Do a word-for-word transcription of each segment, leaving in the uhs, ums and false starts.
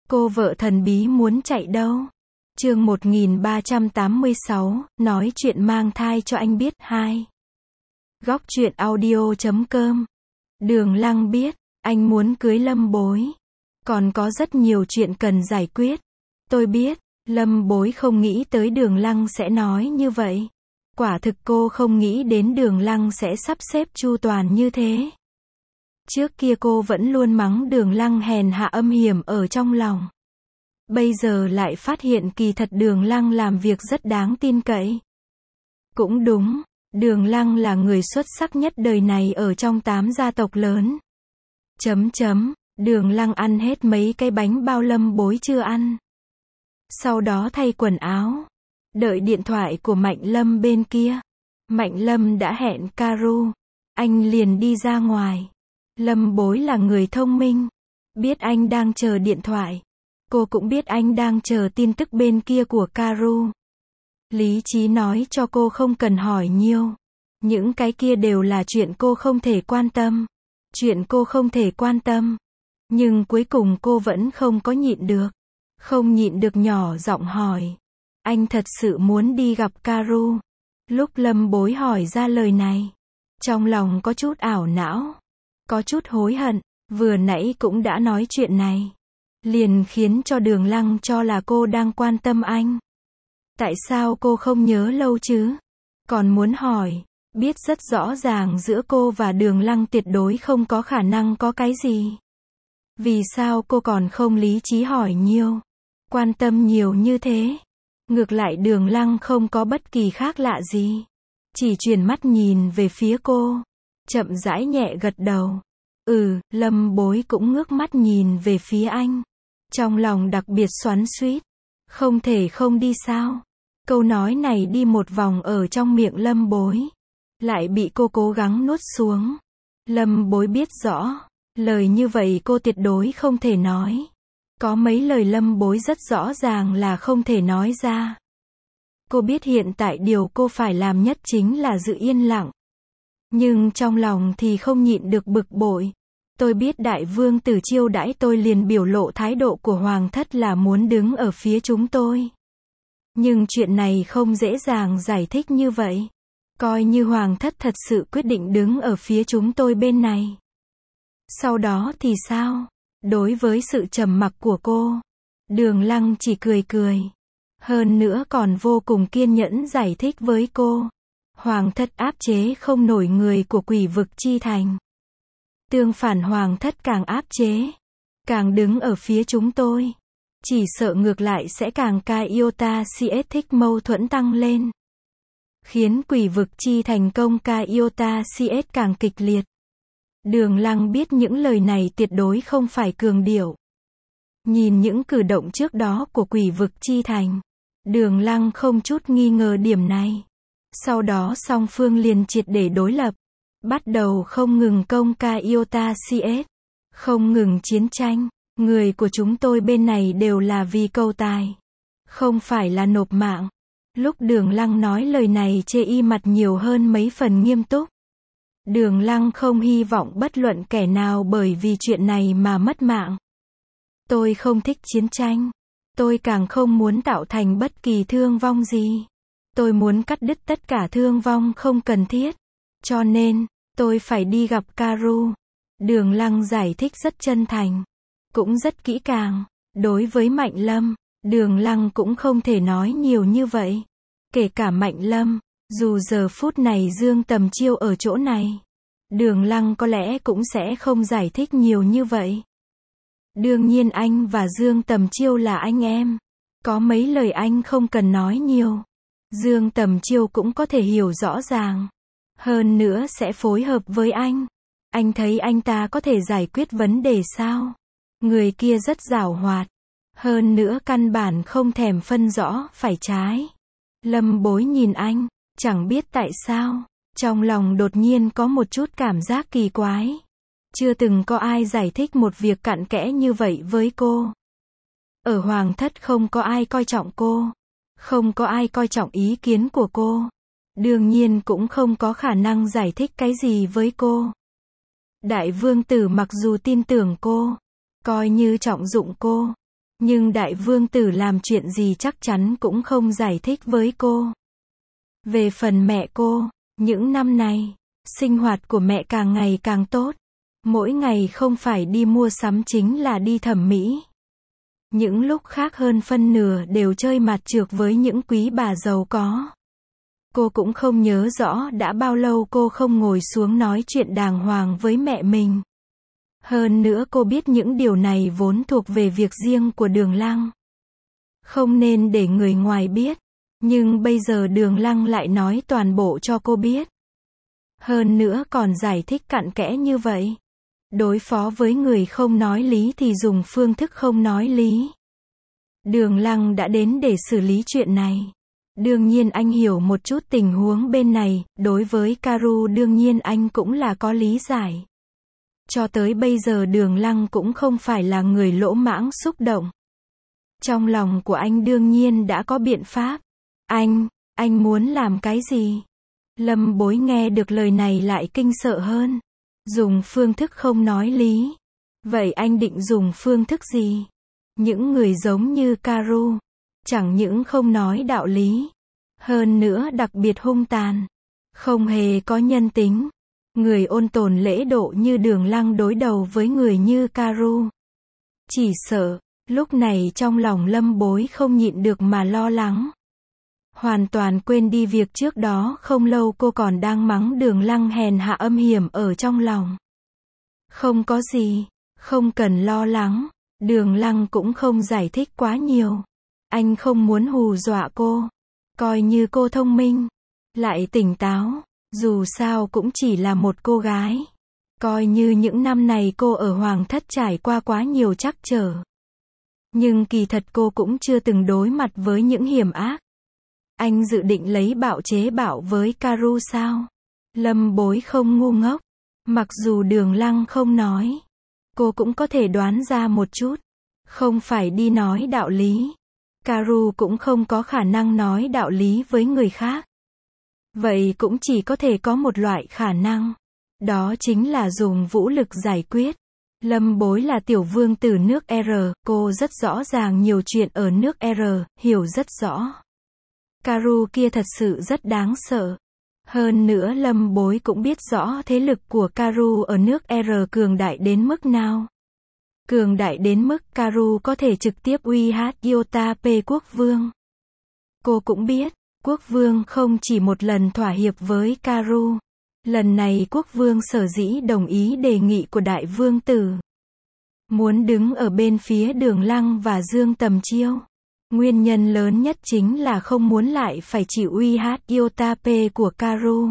Cô vợ thần bí muốn chạy đâu? Chương một nghìn ba trăm tám mươi sáu, nói chuyện mang thai cho anh biết. Hai. Góc truyện audio chấm com. Đường Lăng biết, anh muốn cưới Lâm Bối. Còn có rất nhiều chuyện cần giải quyết. Tôi biết, Lâm Bối không nghĩ tới Đường Lăng sẽ nói như vậy. Quả thực cô không nghĩ đến Đường Lăng sẽ sắp xếp chu toàn như thế. Trước kia cô vẫn luôn mắng Đường Lăng hèn hạ âm hiểm ở trong lòng. Bây giờ lại phát hiện kỳ thật Đường Lăng làm việc rất đáng tin cậy. Cũng đúng, Đường Lăng là người xuất sắc nhất đời này ở trong tám gia tộc lớn. Chấm chấm, Đường Lăng ăn hết mấy cái bánh bao Lâm Bối chưa ăn. Sau đó thay quần áo. Đợi điện thoại của Mạnh Lâm bên kia. Mạnh Lâm đã hẹn Caru. Anh liền đi ra ngoài. Lâm Bối là người thông minh. Biết anh đang chờ điện thoại. Cô cũng biết anh đang chờ tin tức bên kia của Caru. Lý trí nói cho cô không cần hỏi nhiều. Những cái kia đều là chuyện cô không thể quan tâm. Chuyện cô không thể quan tâm. Nhưng cuối cùng cô vẫn không có nhịn được. Không nhịn được nhỏ giọng hỏi. Anh thật sự muốn đi gặp Caru. Lúc Lâm Bối hỏi ra lời này. Trong lòng có chút ảo não. Có chút hối hận. Vừa nãy cũng đã nói chuyện này. Liền khiến cho Đường Lăng cho là cô đang quan tâm anh. Tại sao cô không nhớ lâu chứ? Còn muốn hỏi. Biết rất rõ ràng giữa cô và Đường Lăng tuyệt đối không có khả năng có cái gì. Vì sao cô còn không lý trí hỏi nhiều? Quan tâm nhiều như thế. Ngược lại Đường Lăng không có bất kỳ khác lạ gì. Chỉ chuyển mắt nhìn về phía cô. Chậm rãi nhẹ gật đầu. Ừ, Lâm Bối cũng ngước mắt nhìn về phía anh. Trong lòng đặc biệt xoắn xuýt. Không thể không đi sao? Câu nói này đi một vòng ở trong miệng Lâm Bối. Lại bị cô cố gắng nuốt xuống. Lâm Bối biết rõ. Lời như vậy cô tuyệt đối không thể nói. Có mấy lời Lâm Bối rất rõ ràng là không thể nói ra. Cô biết hiện tại điều cô phải làm nhất chính là giữ yên lặng. Nhưng trong lòng thì không nhịn được bực bội. Tôi biết đại vương tử chiêu đãi tôi liền biểu lộ thái độ của hoàng thất là muốn đứng ở phía chúng tôi. Nhưng chuyện này không dễ dàng giải thích như vậy. Coi như hoàng thất thật sự quyết định đứng ở phía chúng tôi bên này. Sau đó thì sao? Đối với sự trầm mặc của cô, Đường Lăng chỉ cười cười. Hơn nữa còn vô cùng kiên nhẫn giải thích với cô. Hoàng thất áp chế không nổi người của Quỷ Vực Chi Thành. Tương phản hoàng thất càng áp chế, càng đứng ở phía chúng tôi. Chỉ sợ ngược lại sẽ càng cai iota cs thích mâu thuẫn tăng lên. Khiến Quỷ Vực Chi Thành công cai iota cs càng kịch liệt. Đường Lăng biết những lời này tuyệt đối không phải cường điệu. Nhìn những cử động trước đó của Quỷ Vực Chi Thành, Đường Lăng không chút nghi ngờ điểm này. Sau đó song phương liền triệt để đối lập. Bắt đầu không ngừng công cai iota cs. Không ngừng chiến tranh. Người của chúng tôi bên này đều là vì cầu tài. Không phải là nộp mạng. Lúc Đường Lăng nói lời này chê y mặt nhiều hơn mấy phần nghiêm túc. Đường Lăng không hy vọng bất luận kẻ nào bởi vì chuyện này mà mất mạng. Tôi không thích chiến tranh. Tôi càng không muốn tạo thành bất kỳ thương vong gì. Tôi muốn cắt đứt tất cả thương vong không cần thiết. Cho nên, tôi phải đi gặp Caru. Đường Lăng giải thích rất chân thành. Cũng rất kỹ càng. Đối với Mạnh Lâm, Đường Lăng cũng không thể nói nhiều như vậy. Kể cả Mạnh Lâm, dù giờ phút này Dương Tầm Chiêu ở chỗ này, Đường Lăng có lẽ cũng sẽ không giải thích nhiều như vậy. Đương nhiên anh và Dương Tầm Chiêu là anh em. Có mấy lời anh không cần nói nhiều. Dương Tầm Chiêu cũng có thể hiểu rõ ràng. Hơn nữa sẽ phối hợp với anh. Anh thấy anh ta có thể giải quyết vấn đề sao? Người kia rất giảo hoạt. Hơn nữa căn bản không thèm phân rõ phải trái. Lâm Bối nhìn anh, chẳng biết tại sao. Trong lòng đột nhiên có một chút cảm giác kỳ quái. Chưa từng có ai giải thích một việc cặn kẽ như vậy với cô. Ở hoàng thất không có ai coi trọng cô. Không có ai coi trọng ý kiến của cô. Đương nhiên cũng không có khả năng giải thích cái gì với cô. Đại vương tử mặc dù tin tưởng cô, coi như trọng dụng cô, Nhưng đại vương tử làm chuyện gì chắc chắn cũng không giải thích với cô. Về phần mẹ cô, những năm này, sinh hoạt của mẹ càng ngày càng tốt. Mỗi ngày không phải đi mua sắm chính là đi thẩm mỹ. Những lúc khác hơn phân nửa đều chơi mặt trược với những quý bà giàu có. Cô cũng không nhớ rõ đã bao lâu cô không ngồi xuống nói chuyện đàng hoàng với mẹ mình. Hơn nữa cô biết những điều này vốn thuộc về việc riêng của Đường Lăng. Không nên để người ngoài biết. Nhưng bây giờ Đường Lăng lại nói toàn bộ cho cô biết. Hơn nữa còn giải thích cặn kẽ như vậy. Đối phó với người không nói lý thì dùng phương thức không nói lý. Đường Lăng đã đến để xử lý chuyện này. Đương nhiên anh hiểu một chút tình huống bên này, đối với Karu đương nhiên anh cũng là có lý giải. Cho tới bây giờ Đường Lăng cũng không phải là người lỗ mãng xúc động. Trong lòng của anh đương nhiên đã có biện pháp. Anh, anh muốn làm cái gì? Lâm Bối nghe được lời này lại kinh sợ hơn. Dùng phương thức không nói lý. Vậy anh định dùng phương thức gì? Những người giống như Karu, chẳng những không nói đạo lý, hơn nữa đặc biệt hung tàn, không hề có nhân tính. Người ôn tồn lễ độ như Đường Lăng đối đầu với người như Karu. Chỉ sợ, lúc này trong lòng Lâm Bối không nhịn được mà lo lắng. Hoàn toàn quên đi việc trước đó không lâu cô còn đang mắng Đường Lăng hèn hạ âm hiểm ở trong lòng. Không có gì, không cần lo lắng. Đường Lăng cũng không giải thích quá nhiều. Anh không muốn hù dọa cô. Coi như cô thông minh, lại tỉnh táo. Dù sao cũng chỉ là một cô gái. Coi như những năm này cô ở Hoàng Thất trải qua quá nhiều trắc trở. Nhưng kỳ thật cô cũng chưa từng đối mặt với những hiểm ác. Anh dự định lấy bạo chế bạo với Karu sao? Lâm Bối không ngu ngốc. Mặc dù Đường Lăng không nói, cô cũng có thể đoán ra một chút. Không phải đi nói đạo lý. Karu cũng không có khả năng nói đạo lý với người khác. Vậy cũng chỉ có thể có một loại khả năng. Đó chính là dùng vũ lực giải quyết. Lâm Bối là tiểu vương tử nước R, cô rất rõ ràng nhiều chuyện ở nước R, hiểu rất rõ. Karu kia thật sự rất đáng sợ. Hơn nữa Lâm Bối cũng biết rõ thế lực của Karu ở nước R cường đại đến mức nào. Cường đại đến mức Karu có thể trực tiếp uy hiếp Yotape quốc vương. Cô cũng biết, quốc vương không chỉ một lần thỏa hiệp với Karu. Lần này quốc vương sở dĩ đồng ý đề nghị của đại vương tử. Muốn đứng ở bên phía Đường Lăng và Dương Tầm Chiêu. Nguyên nhân lớn nhất chính là không muốn lại phải chịu uy hiếp Yotape của Karu.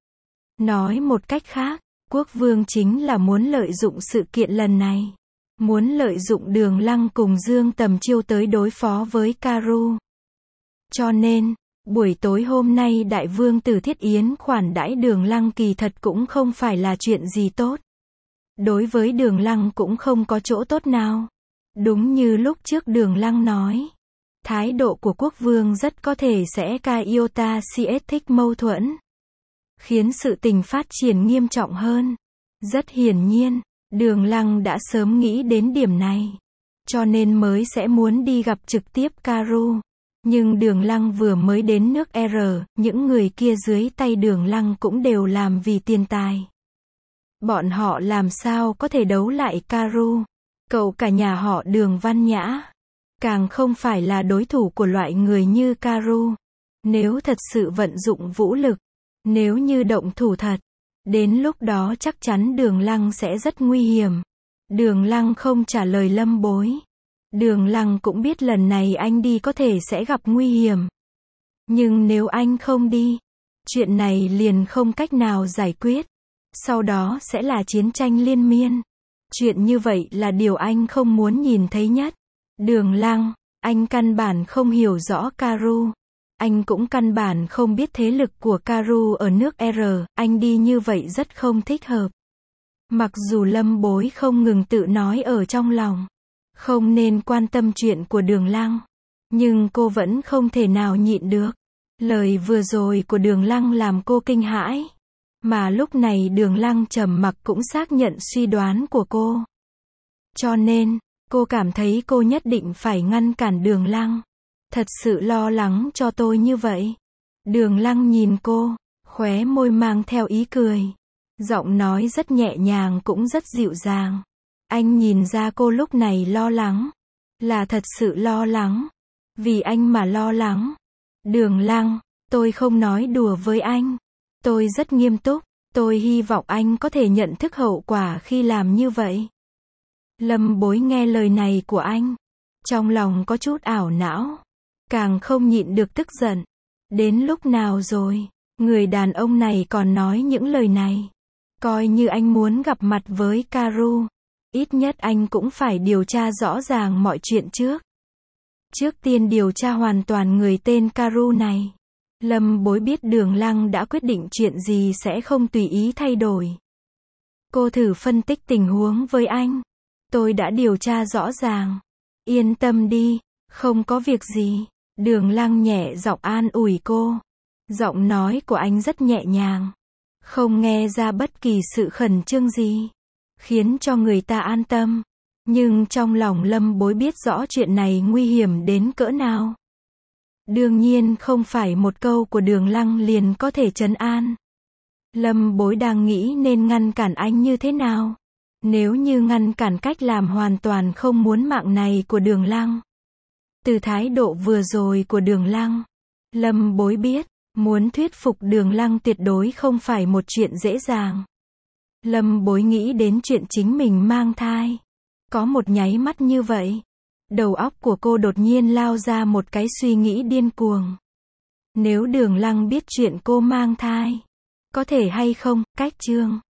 Nói một cách khác, quốc vương chính là muốn lợi dụng sự kiện lần này. Muốn lợi dụng Đường Lăng cùng Dương Tầm Chiêu tới đối phó với Karu. Cho nên, buổi tối hôm nay đại vương tử thiết yến khoản đãi Đường Lăng kỳ thật cũng không phải là chuyện gì tốt. Đối với Đường Lăng cũng không có chỗ tốt nào. Đúng như lúc trước Đường Lăng nói. Thái độ của quốc vương rất có thể sẽ ca iota cs thích mâu thuẫn. Khiến sự tình phát triển nghiêm trọng hơn. Rất hiển nhiên, Đường Lăng đã sớm nghĩ đến điểm này. Cho nên mới sẽ muốn đi gặp trực tiếp Karu. Nhưng Đường Lăng vừa mới đến nước R, những người kia dưới tay Đường Lăng cũng đều làm vì tiền tài. Bọn họ làm sao có thể đấu lại Karu? Cậu cả nhà họ Đường văn nhã. Càng không phải là đối thủ của loại người như Karu. Nếu thật sự vận dụng vũ lực, nếu như động thủ thật, đến lúc đó chắc chắn Đường Lăng sẽ rất nguy hiểm. Đường Lăng không trả lời Lâm Bối. Đường Lăng cũng biết lần này anh đi có thể sẽ gặp nguy hiểm. Nhưng nếu anh không đi, chuyện này liền không cách nào giải quyết. Sau đó sẽ là chiến tranh liên miên. Chuyện như vậy là điều anh không muốn nhìn thấy nhất. Đường Lăng, anh căn bản không hiểu rõ Karu. Anh cũng căn bản không biết thế lực của Karu ở nước R, anh đi như vậy rất không thích hợp. Mặc dù Lâm Bối không ngừng tự nói ở trong lòng, không nên quan tâm chuyện của Đường Lăng, nhưng cô vẫn không thể nào nhịn được. Lời vừa rồi của Đường Lăng làm cô kinh hãi, mà lúc này Đường Lăng trầm mặc cũng xác nhận suy đoán của cô. Cho nên, Cô cảm thấy cô nhất định phải ngăn cản Đường Lăng. Thật sự lo lắng cho tôi như vậy. Đường Lăng nhìn cô, khóe môi mang theo ý cười. Giọng nói rất nhẹ nhàng cũng rất dịu dàng. Anh nhìn ra cô lúc này lo lắng. Là thật sự lo lắng. Vì anh mà lo lắng. Đường Lăng, tôi không nói đùa với anh. Tôi rất nghiêm túc. Tôi hy vọng anh có thể nhận thức hậu quả khi làm như vậy. Lâm Bối nghe lời này của anh. Trong lòng có chút ảo não. Càng không nhịn được tức giận. Đến lúc nào rồi, người đàn ông này còn nói những lời này. Coi như anh muốn gặp mặt với Karu. Ít nhất anh cũng phải điều tra rõ ràng mọi chuyện trước. Trước tiên điều tra hoàn toàn người tên Karu này. Lâm Bối biết Đường Lăng đã quyết định chuyện gì sẽ không tùy ý thay đổi. Cô thử phân tích tình huống với anh. Tôi đã điều tra rõ ràng. Yên tâm đi, không có việc gì. Đường Lăng nhẹ giọng an ủi cô. Giọng nói của anh rất nhẹ nhàng. Không nghe ra bất kỳ sự khẩn trương gì. Khiến cho người ta an tâm. Nhưng trong lòng Lâm Bối biết rõ chuyện này nguy hiểm đến cỡ nào. Đương nhiên không phải một câu của Đường Lăng liền có thể trấn an. Lâm Bối đang nghĩ nên ngăn cản anh như thế nào. Nếu như ngăn cản cách làm hoàn toàn không muốn mạng này của Đường Lăng. Từ thái độ vừa rồi của Đường Lăng, Lâm Bối biết, muốn thuyết phục Đường Lăng tuyệt đối không phải một chuyện dễ dàng. Lâm Bối nghĩ đến chuyện chính mình mang thai. Có một nháy mắt như vậy, đầu óc của cô đột nhiên lao ra một cái suy nghĩ điên cuồng. Nếu Đường Lăng biết chuyện cô mang thai, có thể hay không, cách chương